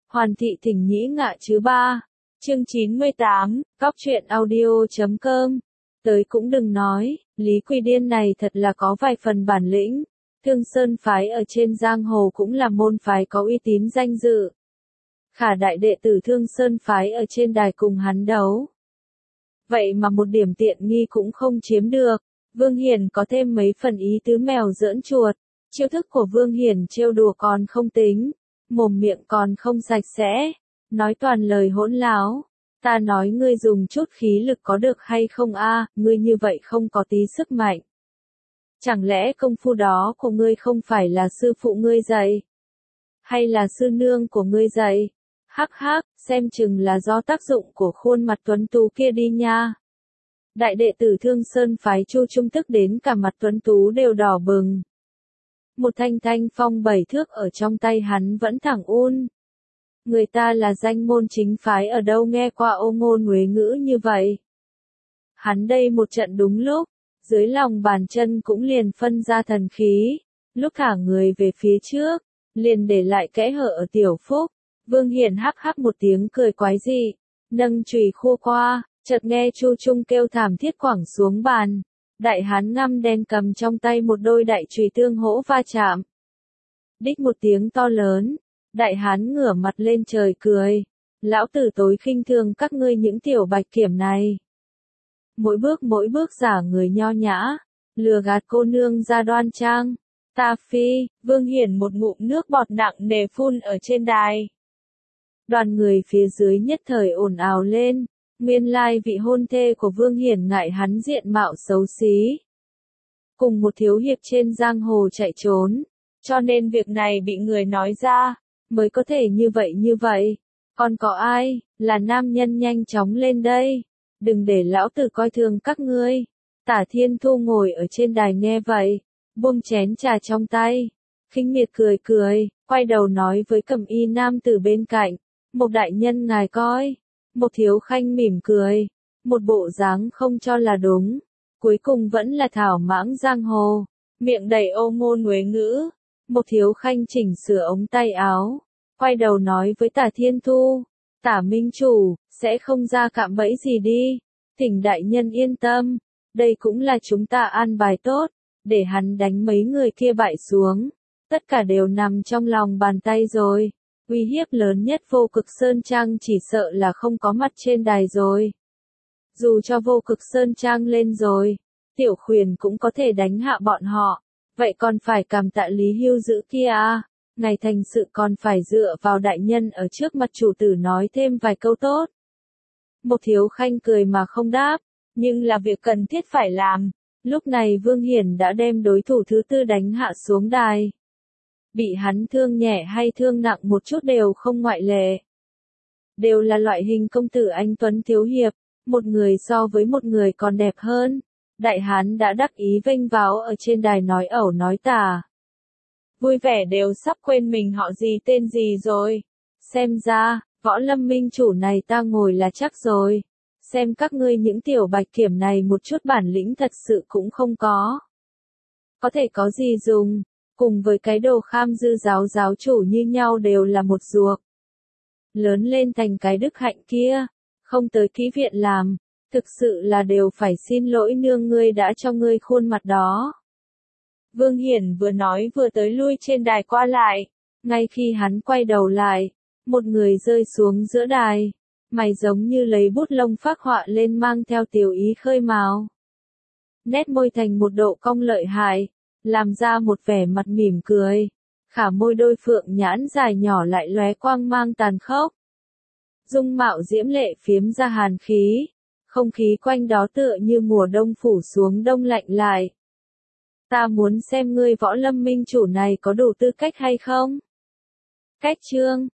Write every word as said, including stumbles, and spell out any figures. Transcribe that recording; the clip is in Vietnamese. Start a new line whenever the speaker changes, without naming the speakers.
Hoàn thị thỉnh nhĩ ngạ chứ ba. Chương chín mươi tám, cóc truyện audio chấm com. Tới cũng đừng nói, Lý Quỳ Điên này thật là có vài phần bản lĩnh. Thương Sơn phái ở trên giang hồ cũng là môn phái có uy tín danh dự. Khả đại đệ tử Thương Sơn phái ở trên đài cùng hắn đấu. Vậy mà một điểm tiện nghi cũng không chiếm được. Vương Hiển có thêm mấy phần ý tứ mèo giỡn chuột. Chiêu thức của Vương Hiển trêu đùa còn không tính, mồm miệng còn không sạch sẽ, nói toàn lời hỗn láo. Ta nói ngươi dùng chút khí lực có được hay không a? Ngươi như vậy không có tí sức mạnh. Chẳng lẽ công phu đó của ngươi không phải là sư phụ ngươi dạy? Hay là sư nương của ngươi dạy? Hắc hắc, xem chừng là do tác dụng của khuôn mặt tuấn tú kia đi nha. Đại đệ tử Thương Sơn phái Chu Trung tức đến cả mặt tuấn tú đều đỏ bừng. Một thanh thanh phong bảy thước ở trong tay hắn vẫn thẳng un. Người ta là danh môn chính phái ở đâu nghe qua ô ngôn huế ngữ như vậy. Hắn đây một trận đúng lúc, dưới lòng bàn chân cũng liền phân ra thần khí, lúc thả người về phía trước, liền để lại kẽ hở ở tiểu phúc. Vương Hiển hắc hắc một tiếng cười quái dị, nâng chùy khua qua, chợt nghe Chu Trung kêu thảm thiết quẳng xuống bàn. Đại hán ngăm đen cầm trong tay một đôi đại chùy tương hỗ va chạm. Đích một tiếng to lớn, đại hán ngửa mặt lên trời cười. Lão tử tối khinh thường các ngươi những tiểu bạch kiểm này. Mỗi bước mỗi bước giả người nho nhã, lừa gạt cô nương ra đoan trang. Ta phi, Vương Hiển một ngụm nước bọt nặng nề phun ở trên đài. Đoàn người phía dưới nhất thời ồn ào lên. Nguyên lai vị hôn thê của Vương Hiển ngại hắn diện mạo xấu xí. Cùng một thiếu hiệp trên giang hồ chạy trốn. Cho nên việc này bị người nói ra, mới có thể như vậy như vậy. Còn có ai, là nam nhân nhanh chóng lên đây. Đừng để lão tử coi thường các ngươi. Tả Thiên Thu ngồi ở trên đài nghe vậy. Buông chén trà trong tay. Khinh miệt cười cười, quay đầu nói với Cẩm Y nam tử bên cạnh. Một đại nhân ngài coi. Một thiếu khanh mỉm cười, một bộ dáng không cho là đúng, cuối cùng vẫn là thảo mãng giang hồ, miệng đầy ô ngôn huế ngữ. Một thiếu khanh chỉnh sửa ống tay áo, quay đầu nói với Tả Thiên Thu, Tả Minh Chủ, sẽ không ra cạm bẫy gì đi, thỉnh đại nhân yên tâm, đây cũng là chúng ta an bài tốt, để hắn đánh mấy người kia bại xuống, tất cả đều nằm trong lòng bàn tay rồi. Uy hiếp lớn nhất Vô Cực Sơn Trang chỉ sợ là không có mặt trên đài rồi. Dù cho Vô Cực Sơn Trang lên rồi, Tiểu Khuyển cũng có thể đánh hạ bọn họ. Vậy còn phải cảm tạ Lý Hưu Dữ kia à? Ngày thành sự còn phải dựa vào đại nhân ở trước mặt chủ tử nói thêm vài câu tốt. Một thiếu khanh cười mà không đáp, nhưng là việc cần thiết phải làm. Lúc này Vương Hiển đã đem đối thủ thứ tư đánh hạ xuống đài. Bị hắn thương nhẹ hay thương nặng một chút đều không ngoại lệ. Đều là loại hình công tử anh tuấn thiếu hiệp, một người so với một người còn đẹp hơn. Đại hán đã đắc ý vênh váo ở trên đài nói ẩu nói tả. Vui vẻ đều sắp quên mình họ gì tên gì rồi. Xem ra, Võ Lâm Minh Chủ này ta ngồi là chắc rồi. Xem các ngươi những tiểu bạch kiểm này một chút bản lĩnh thật sự cũng không có. Có thể có gì dùng. Cùng với cái đồ kham dư giáo giáo chủ như nhau đều là một ruột. Lớn lên thành cái đức hạnh kia, không tới kỹ viện làm, thực sự là đều phải xin lỗi nương ngươi đã cho ngươi khuôn mặt đó. Vương Hiển vừa nói vừa tới lui trên đài qua lại, ngay khi hắn quay đầu lại, một người rơi xuống giữa đài, mày giống như lấy bút lông phác họa lên mang theo tiểu ý khơi mào. Nét môi thành một độ cong lợi hại. Làm ra một vẻ mặt mỉm cười, khả môi đôi phượng nhãn dài nhỏ lại lóe quang mang tàn khốc. Dung mạo diễm lệ phiếm ra hàn khí, không khí quanh đó tựa như mùa đông phủ xuống đông lạnh lại. Ta muốn xem ngươi Võ Lâm Minh Chủ này có đủ tư cách hay không? Cách chương,